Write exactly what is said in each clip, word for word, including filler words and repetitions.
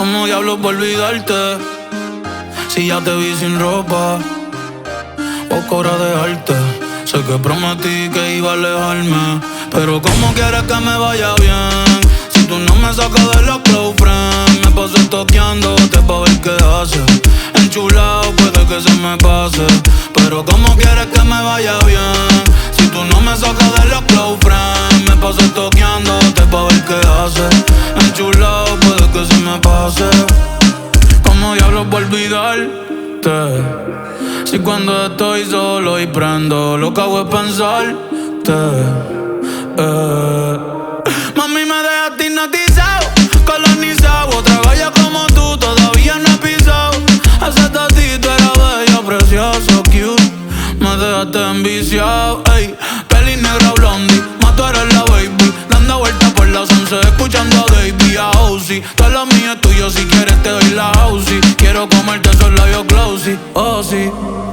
¿Cómo diablos voy a olvidarte? Si ya te vi sin ropa, poco hora de dejarte. Sé que prometí que iba a alejarme, pero ¿cómo quieres que me vaya bien? Si tú no me sacas de los close friends. Me paso toqueándote pa' ver qué haces. Enchulado puede que se me pase, pero ¿cómo quieres que me vaya bien? Si tú no me sacas de los close friends. Me paso toqueándote pa' ver qué haces. Enchulado puede que se me pase. ¿Cómo diablos voy a olvidarte? Si cuando estoy solo y prendo, lo que hago es pensarte. eh. Mami, me dejaste hipnotizado, colonizado. Otra bella como tú todavía no he pisado. Ese tatito era bello, precioso, cute. Me dejaste enviciado, ey. Peli negra blondie, más tú eres la baby. Dando vueltas por las once, escuchando a Davey, a Ozzy. Todo lo mío es tuyo, si quieres te doy la Ozzy. Quiero comerte esos labios glossy, oh sí.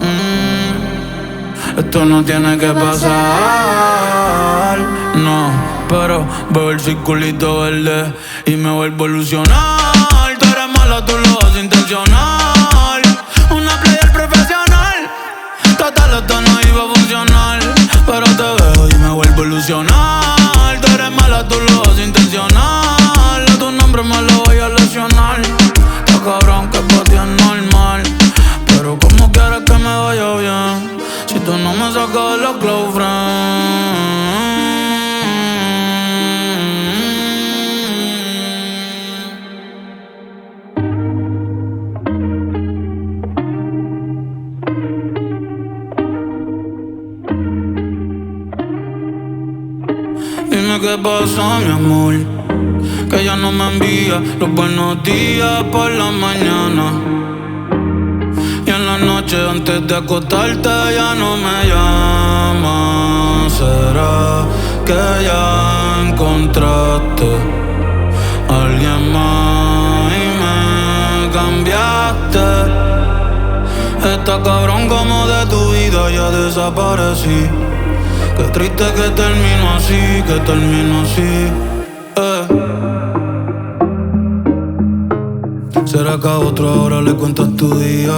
mm. Esto no tiene que pasar, no. Pero veo el circulito verde y me vuelvo a ilusionar. Tú eres mala, tú lo haces intencional. Una player profesional. Total, esto no iba a funcionar, pero te veo y me vuelvo a ilusionar. Tú eres mala, tú lo haces intencional. A tu nombre me lo voy a lesionar. Está cabrón que pa' ti es normal, pero ¿cómo quieres que me vaya bien? Si tú no me sacas de los close friends. Dime qué pasó, mi amor, que ya no me envía los buenos días por la mañana. Y en la noche antes de acostarte ya no me llamas. ¿Será que ya encontraste a alguien más y me cambiaste? Está cabrón como de tu vida ya desaparecí. Qué triste que termino así, que termino así, eh. ¿Será que a otro ahora le cuentas tu día?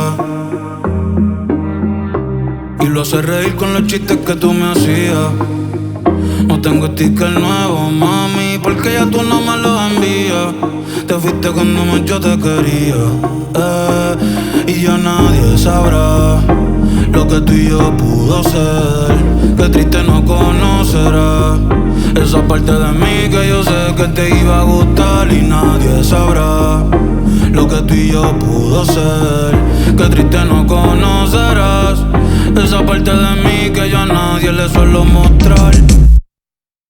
Y lo haces reír con los chistes que tú me hacías. No tengo sticker nuevo, mami, porque ya tú no me lo envías. Te fuiste cuando más yo te quería, eh. Y ya nadie sabrá lo que tú y yo pudo ser. Qué triste no conocerás esa parte de mí que yo sé que te iba a gustar. Y nadie sabrá lo que tú y yo pudo ser. Qué triste no conocerás esa parte de mí que yo a nadie le suelo mostrar.